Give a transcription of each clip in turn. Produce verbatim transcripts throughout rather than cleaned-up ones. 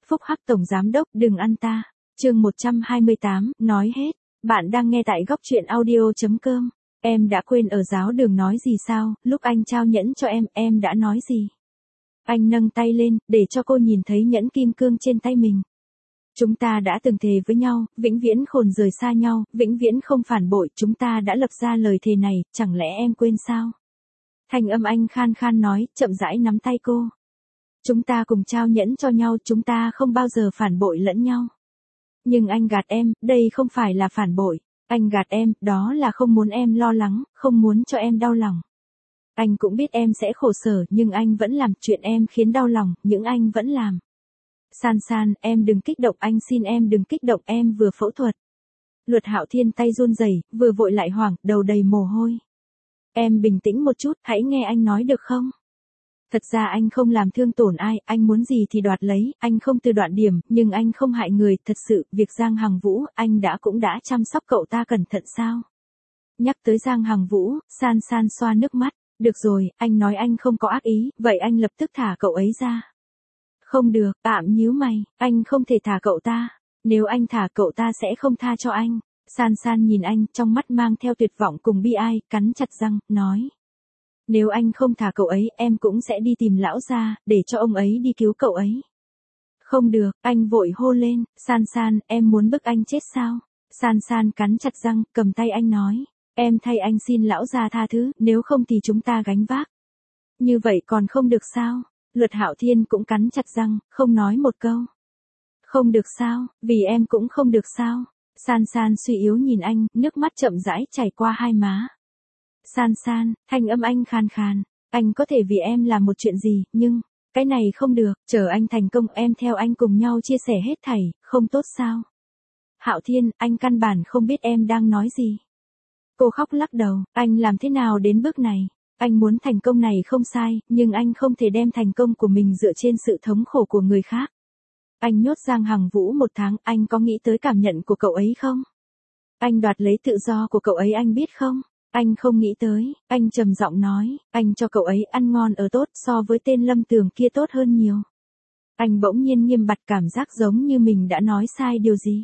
Phúc Hắc Tổng Giám Đốc đừng ăn ta. Chương một trăm hai mươi tám, nói hết. Bạn đang nghe tại góc truyện audio.com. Em đã quên ở giáo đường nói gì sao, lúc anh trao nhẫn cho em, em đã nói gì? Anh nâng tay lên, để cho cô nhìn thấy nhẫn kim cương trên tay mình. Chúng ta đã từng thề với nhau, vĩnh viễn khôn rời xa nhau, vĩnh viễn không phản bội, chúng ta đã lập ra lời thề này, chẳng lẽ em quên sao? Thanh âm anh khan khan nói, chậm rãi nắm tay cô. Chúng ta cùng trao nhẫn cho nhau, chúng ta không bao giờ phản bội lẫn nhau. Nhưng anh gạt em, đây không phải là phản bội. Anh gạt em, đó là không muốn em lo lắng, không muốn cho em đau lòng. Anh cũng biết em sẽ khổ sở, nhưng anh vẫn làm chuyện em khiến đau lòng, những anh vẫn làm. San San, em đừng kích động, anh xin em đừng kích động, em vừa phẫu thuật. Luật Hạo Thiên tay run rẩy, vừa vội lại hoảng, đầu đầy mồ hôi. Em bình tĩnh một chút, hãy nghe anh nói được không? Thật ra anh không làm thương tổn ai, anh muốn gì thì đoạt lấy, anh không từ đoạn điểm, nhưng anh không hại người, thật sự, việc Giang Hằng Vũ, anh đã cũng đã chăm sóc cậu ta cẩn thận sao? Nhắc tới Giang Hằng Vũ, San San xoa nước mắt, được rồi, anh nói anh không có ác ý, vậy anh lập tức thả cậu ấy ra. Không được, tạm nhíu mày, anh không thể thả cậu ta, nếu anh thả cậu ta sẽ không tha cho anh. San San nhìn anh, trong mắt mang theo tuyệt vọng cùng bi ai, cắn chặt răng, nói. Nếu anh không thả cậu ấy, em cũng sẽ đi tìm lão gia, để cho ông ấy đi cứu cậu ấy. Không được, anh vội hô lên, San San, em muốn bức anh chết sao? San San cắn chặt răng, cầm tay anh nói, em thay anh xin lão gia tha thứ, nếu không thì chúng ta gánh vác. Như vậy còn không được sao? Luật Hạo Thiên cũng cắn chặt răng, không nói một câu. Không được sao, vì em cũng không được sao? San San suy yếu nhìn anh, nước mắt chậm rãi chảy qua hai má. San San, thanh âm anh khàn khàn, anh có thể vì em làm một chuyện gì, nhưng, cái này không được, chờ anh thành công em theo anh cùng nhau chia sẻ hết thảy, không tốt sao? Hạo Thiên, anh căn bản không biết em đang nói gì. Cô khóc lắc đầu, anh làm thế nào đến bước này? Anh muốn thành công này không sai, nhưng anh không thể đem thành công của mình dựa trên sự thống khổ của người khác. Anh nhốt Giang Hằng Vũ một tháng, anh có nghĩ tới cảm nhận của cậu ấy không? Anh đoạt lấy tự do của cậu ấy anh biết không? Anh không nghĩ tới, anh trầm giọng nói, anh cho cậu ấy ăn ngon ở tốt so với tên Lâm Tường kia tốt hơn nhiều. Anh bỗng nhiên nghiêm bặt cảm giác giống như mình đã nói sai điều gì.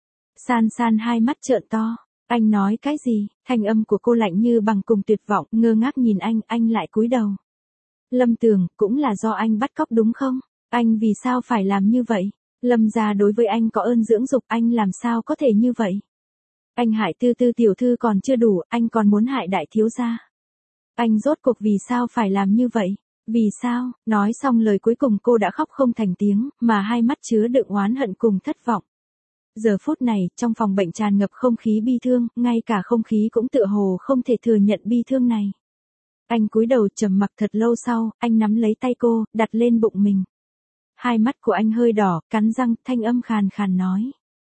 San San hai mắt trợn to, anh nói cái gì, thanh âm của cô lạnh như bằng cùng tuyệt vọng, ngơ ngác nhìn anh, anh lại cúi đầu. Lâm Tường, cũng là do anh bắt cóc đúng không? Anh vì sao phải làm như vậy? Lâm gia đối với anh có ơn dưỡng dục, anh làm sao có thể như vậy? Anh hại Tư Tư tiểu thư còn chưa đủ, anh còn muốn hại đại thiếu gia. Anh rốt cuộc vì sao phải làm như vậy? Vì sao? Nói xong lời cuối cùng cô đã khóc không thành tiếng, mà hai mắt chứa đựng oán hận cùng thất vọng. Giờ phút này, trong phòng bệnh tràn ngập không khí bi thương, ngay cả không khí cũng tựa hồ không thể thừa nhận bi thương này. Anh cúi đầu trầm mặc thật lâu sau, anh nắm lấy tay cô, đặt lên bụng mình. Hai mắt của anh hơi đỏ, cắn răng, thanh âm khàn khàn nói.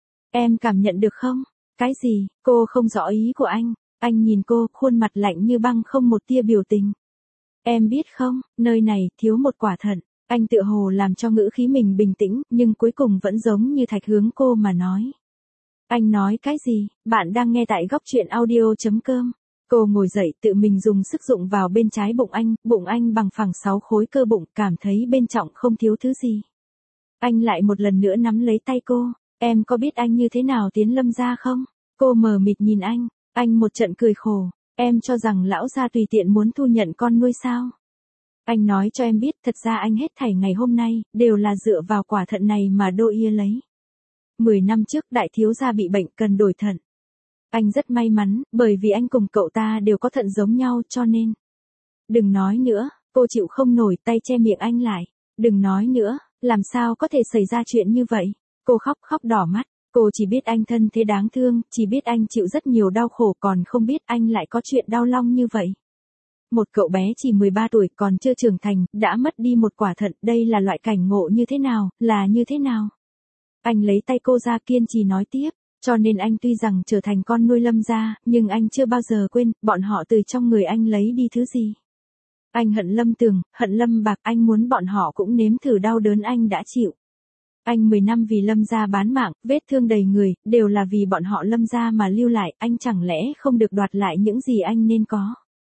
Em cảm nhận được không? Cái gì? Cô không rõ ý của anh. Anh nhìn cô, khuôn mặt lạnh như băng không một tia biểu tình. Em biết không, nơi này thiếu một quả thận. Anh tựa hồ làm cho ngữ khí mình bình tĩnh, nhưng cuối cùng vẫn giống như thạch hướng cô mà nói. Anh nói cái gì? Bạn đang nghe tại góc truyện audio.com. Cô ngồi dậy, tự mình dùng sức dụng vào bên trái bụng anh, bụng anh bằng phẳng sáu khối cơ bụng, cảm thấy bên trong không thiếu thứ gì. Anh lại một lần nữa nắm lấy tay cô. Em có biết anh như thế nào tiến Lâm gia không? Cô mờ mịt nhìn anh, anh một trận cười khổ. Em cho rằng lão gia tùy tiện muốn thu nhận con nuôi sao? Anh nói cho em biết, thật ra anh hết thảy ngày hôm nay, đều là dựa vào quả thận này mà Đô Ia lấy. Mười năm trước đại thiếu gia bị bệnh cần đổi thận. Anh rất may mắn, bởi vì anh cùng cậu ta đều có thận giống nhau cho nên. Đừng nói nữa, cô chịu không nổi, tay che miệng anh lại. Đừng nói nữa, làm sao có thể xảy ra chuyện như vậy? Cô khóc khóc đỏ mắt, cô chỉ biết anh thân thế đáng thương, chỉ biết anh chịu rất nhiều đau khổ còn không biết anh lại có chuyện đau long như vậy. Một cậu bé chỉ mười ba tuổi còn chưa trưởng thành, đã mất đi một quả thận, đây là loại cảnh ngộ như thế nào, là như thế nào? Anh lấy tay cô ra kiên trì nói tiếp, cho nên anh tuy rằng trở thành con nuôi Lâm gia, nhưng anh chưa bao giờ quên, bọn họ từ trong người anh lấy đi thứ gì. Anh hận Lâm Tường, hận Lâm Bạc, anh muốn bọn họ cũng nếm thử đau đớn anh đã chịu. Anh mười năm vì Lâm gia bán mạng, vết thương đầy người, đều là vì bọn họ Lâm gia mà lưu lại, anh chẳng lẽ không được đoạt lại những gì anh nên có.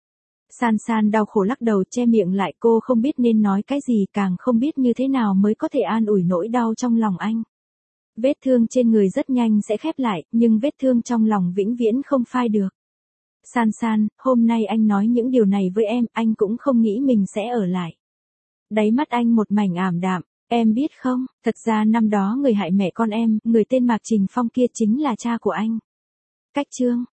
San San đau khổ lắc đầu che miệng lại, cô không biết nên nói cái gì, càng không biết như thế nào mới có thể an ủi nỗi đau trong lòng anh. Vết thương trên người rất nhanh sẽ khép lại, nhưng vết thương trong lòng vĩnh viễn không phai được. San San, hôm nay anh nói những điều này với em, anh cũng không nghĩ mình sẽ ở lại. Đáy mắt anh một mảnh ảm đạm, em biết không, thật ra năm đó người hại mẹ con em, người tên Mạc Trình Phong kia chính là cha của anh. Cách chương